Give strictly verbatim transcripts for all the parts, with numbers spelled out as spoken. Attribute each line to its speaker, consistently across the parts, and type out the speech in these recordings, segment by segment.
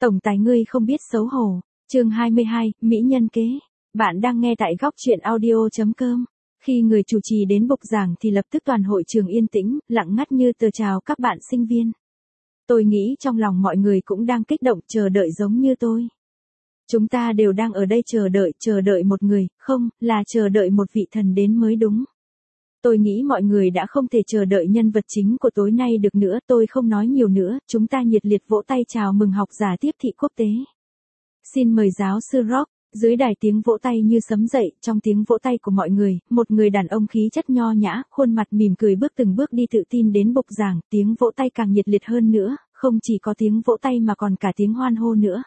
Speaker 1: Tổng tài ngươi không biết xấu hổ. Chương hai mươi hai, Mỹ nhân kế. Bạn đang nghe tại góc truyện audio chấm com. Khi người chủ trì đến bục giảng thì lập tức toàn hội trường yên tĩnh, lặng ngắt như tờ chào các bạn sinh viên. Tôi nghĩ trong lòng mọi người cũng đang kích động chờ đợi giống như tôi. Chúng ta đều đang ở đây chờ đợi, chờ đợi một người, không, là chờ đợi một vị thần đến mới đúng. Tôi nghĩ mọi người đã không thể chờ đợi nhân vật chính của tối nay được nữa, tôi không nói nhiều nữa, chúng ta nhiệt liệt vỗ tay chào mừng học giả tiếp thị quốc tế. Xin mời giáo sư Rock. Dưới đài tiếng vỗ tay như sấm dậy, trong tiếng vỗ tay của mọi người, một người đàn ông khí chất nho nhã, khuôn mặt mỉm cười bước từng bước đi tự tin đến bục giảng, tiếng vỗ tay càng nhiệt liệt hơn nữa, không chỉ có tiếng vỗ tay mà còn cả tiếng hoan hô nữa.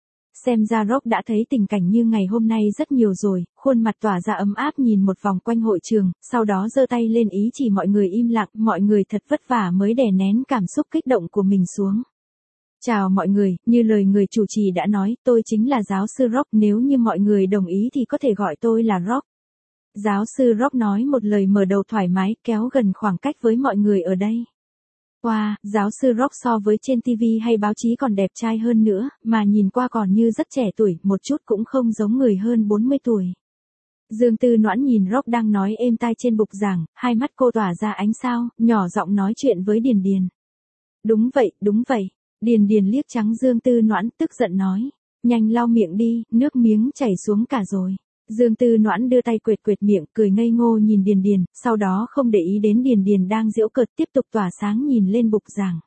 Speaker 1: Xem ra Rock đã thấy tình cảnh như ngày hôm nay rất nhiều rồi, khuôn mặt tỏa ra ấm áp nhìn một vòng quanh hội trường, sau đó giơ tay lên ý chỉ mọi người im lặng, mọi người thật vất vả mới đè nén cảm xúc kích động của mình xuống. Chào mọi người, như lời người chủ trì đã nói, tôi chính là giáo sư Rock, nếu như mọi người đồng ý thì có thể gọi tôi là Rock. Giáo sư Rock nói một lời mở đầu thoải mái, kéo gần khoảng cách với mọi người ở đây. Wow, giáo sư Rock so với trên ti vi hay báo chí còn đẹp trai hơn nữa, mà nhìn qua còn như rất trẻ tuổi, một chút cũng không giống người hơn bốn mươi tuổi. Dương Tư Noãn nhìn Rock đang nói êm tai trên bục giảng, hai mắt cô tỏa ra ánh sao, nhỏ giọng nói chuyện với Điền Điền. Đúng vậy, đúng vậy. Điền Điền liếc trắng Dương Tư Noãn, tức giận nói. Nhanh lau miệng đi, nước miếng chảy xuống cả rồi. Dương Tư Noãn đưa tay quệt quệt miệng, cười ngây ngô nhìn Điền Điền, sau đó không để ý đến Điền Điền đang giễu cợt, tiếp tục tỏa sáng nhìn lên bục giảng.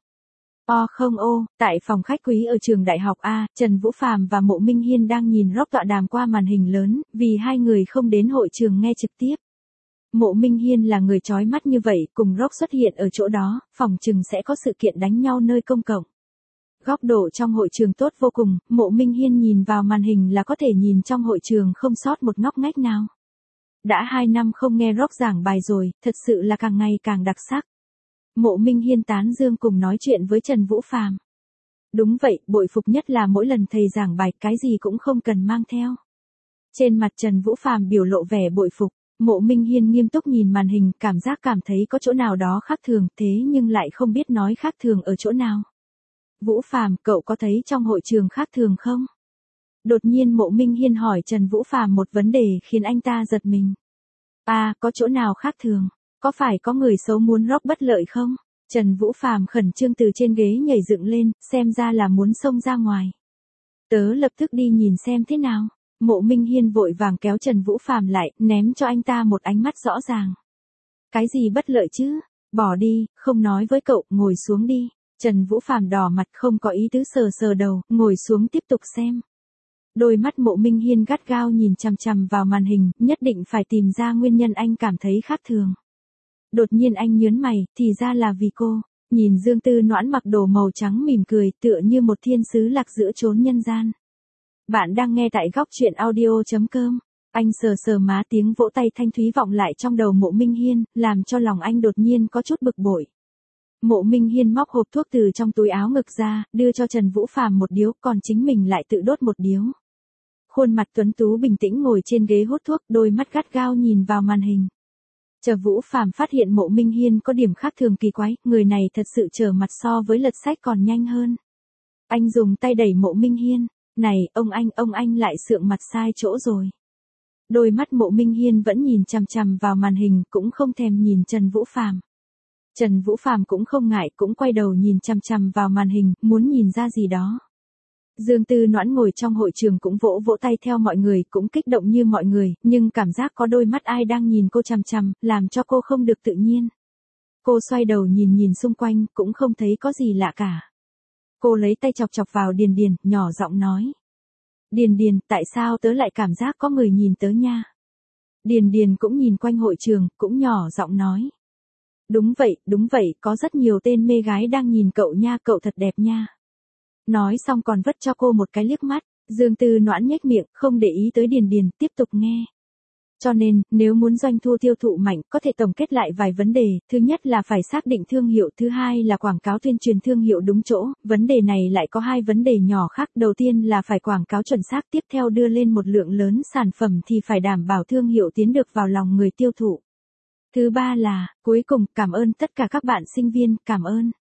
Speaker 1: O không ô, tại phòng khách quý ở trường đại học A, Trần Vũ Phàm và Mộ Minh Hiên đang nhìn Rock tọa đàm qua màn hình lớn, vì hai người không đến hội trường nghe trực tiếp. Mộ Minh Hiên là người chói mắt như vậy, cùng Rock xuất hiện ở chỗ đó, phòng chừng sẽ có sự kiện đánh nhau nơi công cộng. Góc độ trong hội trường tốt vô cùng, Mộ Minh Hiên nhìn vào màn hình là có thể nhìn trong hội trường không sót một ngóc ngách nào. Đã hai năm không nghe Rock giảng bài rồi, thật sự là càng ngày càng đặc sắc. Mộ Minh Hiên tán dương cùng nói chuyện với Trần Vũ Phàm. Đúng vậy, bội phục nhất là mỗi lần thầy giảng bài cái gì cũng không cần mang theo. Trên mặt Trần Vũ Phàm biểu lộ vẻ bội phục, Mộ Minh Hiên nghiêm túc nhìn màn hình, cảm giác cảm thấy có chỗ nào đó khác thường, thế nhưng lại không biết nói khác thường ở chỗ nào. Vũ Phàm, cậu có thấy trong hội trường khác thường không? Đột nhiên Mộ Minh Hiên hỏi Trần Vũ Phàm một vấn đề khiến anh ta giật mình. À, có chỗ nào khác thường? Có phải có người xấu muốn Rock bất lợi không? Trần Vũ Phàm khẩn trương từ trên ghế nhảy dựng lên, xem ra là muốn xông ra ngoài. Tớ lập tức đi nhìn xem thế nào. Mộ Minh Hiên vội vàng kéo Trần Vũ Phàm lại, ném cho anh ta một ánh mắt rõ ràng. Cái gì bất lợi chứ? Bỏ đi, không nói với cậu, ngồi xuống đi. Trần Vũ Phàm đỏ mặt không có ý tứ sờ sờ đầu, ngồi xuống tiếp tục xem. Đôi mắt Mộ Minh Hiên gắt gao nhìn chằm chằm vào màn hình, nhất định phải tìm ra nguyên nhân anh cảm thấy khác thường. Đột nhiên anh nhớn mày, thì ra là vì cô. Nhìn Dương Tư Noãn mặc đồ màu trắng mỉm cười, tựa như một thiên sứ lạc giữa chốn nhân gian. Bạn đang nghe tại góc truyện audio chấm com. Anh sờ sờ má, tiếng vỗ tay thanh thúy vọng lại trong đầu Mộ Minh Hiên, làm cho lòng anh đột nhiên có chút bực bội. Mộ Minh Hiên móc hộp thuốc từ trong túi áo ngực ra, đưa cho Trần Vũ Phàm một điếu, còn chính mình lại tự đốt một điếu. Khuôn mặt tuấn tú bình tĩnh ngồi trên ghế hút thuốc, đôi mắt gắt gao nhìn vào màn hình. Trần Vũ Phàm phát hiện Mộ Minh Hiên có điểm khác thường kỳ quái, người này thật sự trở mặt so với lật sách còn nhanh hơn. Anh dùng tay đẩy Mộ Minh Hiên, này, ông anh, ông anh lại sượng mặt sai chỗ rồi. Đôi mắt Mộ Minh Hiên vẫn nhìn chằm chằm vào màn hình, cũng không thèm nhìn Trần Vũ Phàm. Trần Vũ Phàm cũng không ngại, cũng quay đầu nhìn chằm chằm vào màn hình, muốn nhìn ra gì đó. Dương Tư Noãn ngồi trong hội trường cũng vỗ vỗ tay theo mọi người, cũng kích động như mọi người, nhưng cảm giác có đôi mắt ai đang nhìn cô chằm chằm, làm cho cô không được tự nhiên. Cô xoay đầu nhìn nhìn xung quanh, cũng không thấy có gì lạ cả. Cô lấy tay chọc chọc vào Điền Điền, nhỏ giọng nói. Điền Điền, tại sao tớ lại cảm giác có người nhìn tớ nha? Điền Điền cũng nhìn quanh hội trường, cũng nhỏ giọng nói. Đúng vậy, đúng vậy, có rất nhiều tên mê gái đang nhìn cậu nha, cậu thật đẹp nha. Nói xong còn vất cho cô một cái liếc mắt, Dương Tư Noãn nhếch miệng, không để ý tới Điền Điền, tiếp tục nghe. Cho nên, nếu muốn doanh thu tiêu thụ mạnh, có thể tổng kết lại vài vấn đề, thứ nhất là phải xác định thương hiệu, thứ hai là quảng cáo tuyên truyền thương hiệu đúng chỗ, vấn đề này lại có hai vấn đề nhỏ khác, đầu tiên là phải quảng cáo chuẩn xác, tiếp theo đưa lên một lượng lớn sản phẩm thì phải đảm bảo thương hiệu tiến được vào lòng người tiêu thụ. Thứ ba là, cuối cùng, cảm ơn tất cả các bạn sinh viên, cảm ơn.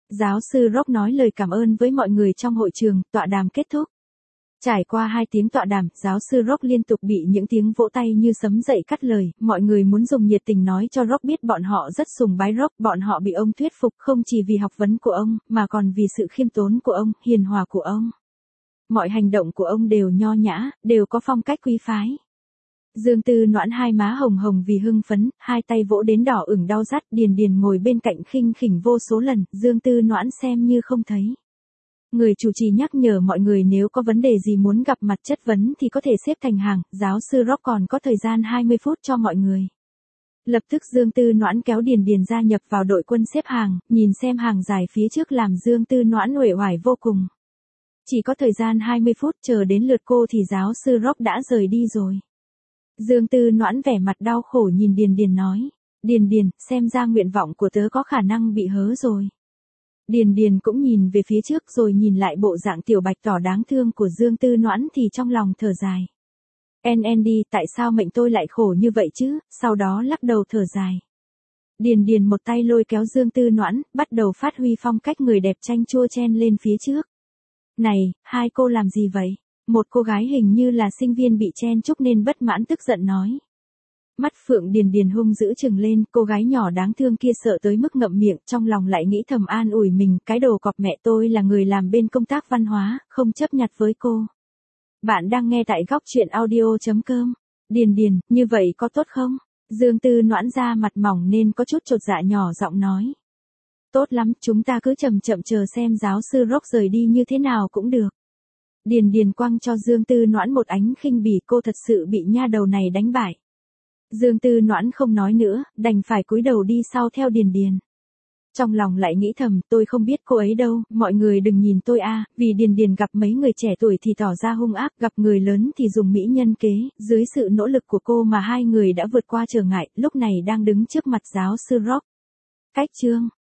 Speaker 1: Giáo sư Rock nói lời cảm ơn với mọi người trong hội trường, tọa đàm kết thúc. Trải qua hai tiếng tọa đàm, giáo sư Rock liên tục bị những tiếng vỗ tay như sấm dậy cắt lời, mọi người muốn dùng nhiệt tình nói cho Rock biết bọn họ rất sùng bái Rock, bọn họ bị ông thuyết phục không chỉ vì học vấn của ông, mà còn vì sự khiêm tốn của ông, hiền hòa của ông. Mọi hành động của ông đều nho nhã, đều có phong cách quý phái. Dương Tư Noãn hai má hồng hồng vì hưng phấn, hai tay vỗ đến đỏ ửng đau rát, Điền Điền ngồi bên cạnh khinh khỉnh vô số lần, Dương Tư Noãn xem như không thấy. Người chủ trì nhắc nhở mọi người nếu có vấn đề gì muốn gặp mặt chất vấn thì có thể xếp thành hàng, giáo sư Rock còn có thời gian hai mươi phút cho mọi người. Lập tức Dương Tư Noãn kéo Điền Điền gia nhập vào đội quân xếp hàng, nhìn xem hàng dài phía trước làm Dương Tư Noãn uể oải vô cùng. Chỉ có thời gian hai mươi phút, chờ đến lượt cô thì giáo sư Rock đã rời đi rồi. Dương Tư Noãn vẻ mặt đau khổ nhìn Điền Điền nói, Điền Điền, xem ra nguyện vọng của tớ có khả năng bị hớ rồi. Điền Điền cũng nhìn về phía trước rồi nhìn lại bộ dạng tiểu bạch tỏ đáng thương của Dương Tư Noãn thì trong lòng thở dài. en en đê, tại sao mệnh tôi lại khổ như vậy chứ, sau đó lắc đầu thở dài. Điền Điền một tay lôi kéo Dương Tư Noãn, bắt đầu phát huy phong cách người đẹp chanh chua chen lên phía trước. Này, hai cô làm gì vậy? Một cô gái hình như là sinh viên bị chen chúc nên bất mãn tức giận nói. Mắt Phượng Điền Điền hung dữ trừng lên, cô gái nhỏ đáng thương kia sợ tới mức ngậm miệng, trong lòng lại nghĩ thầm an ủi mình, cái đồ cọp mẹ tôi là người làm bên công tác văn hóa, không chấp nhặt với cô. Bạn đang nghe tại góc truyện audio chấm com. Điền Điền, như vậy có tốt không? Dương Tư Noãn ra mặt mỏng nên có chút chột dạ nhỏ giọng nói. Tốt lắm, chúng ta cứ chậm chậm chờ xem giáo sư Rock rời đi như thế nào cũng được. Điền Điền quăng cho Dương Tư Noãn một ánh khinh bỉ, cô thật sự bị nha đầu này đánh bại. Dương Tư Noãn không nói nữa, đành phải cúi đầu đi sau theo Điền Điền. Trong lòng lại nghĩ thầm, tôi không biết cô ấy đâu, mọi người đừng nhìn tôi a, vì Điền Điền gặp mấy người trẻ tuổi thì tỏ ra hung ác, gặp người lớn thì dùng mỹ nhân kế, dưới sự nỗ lực của cô mà hai người đã vượt qua trở ngại, lúc này đang đứng trước mặt giáo sư Rock. Cách chương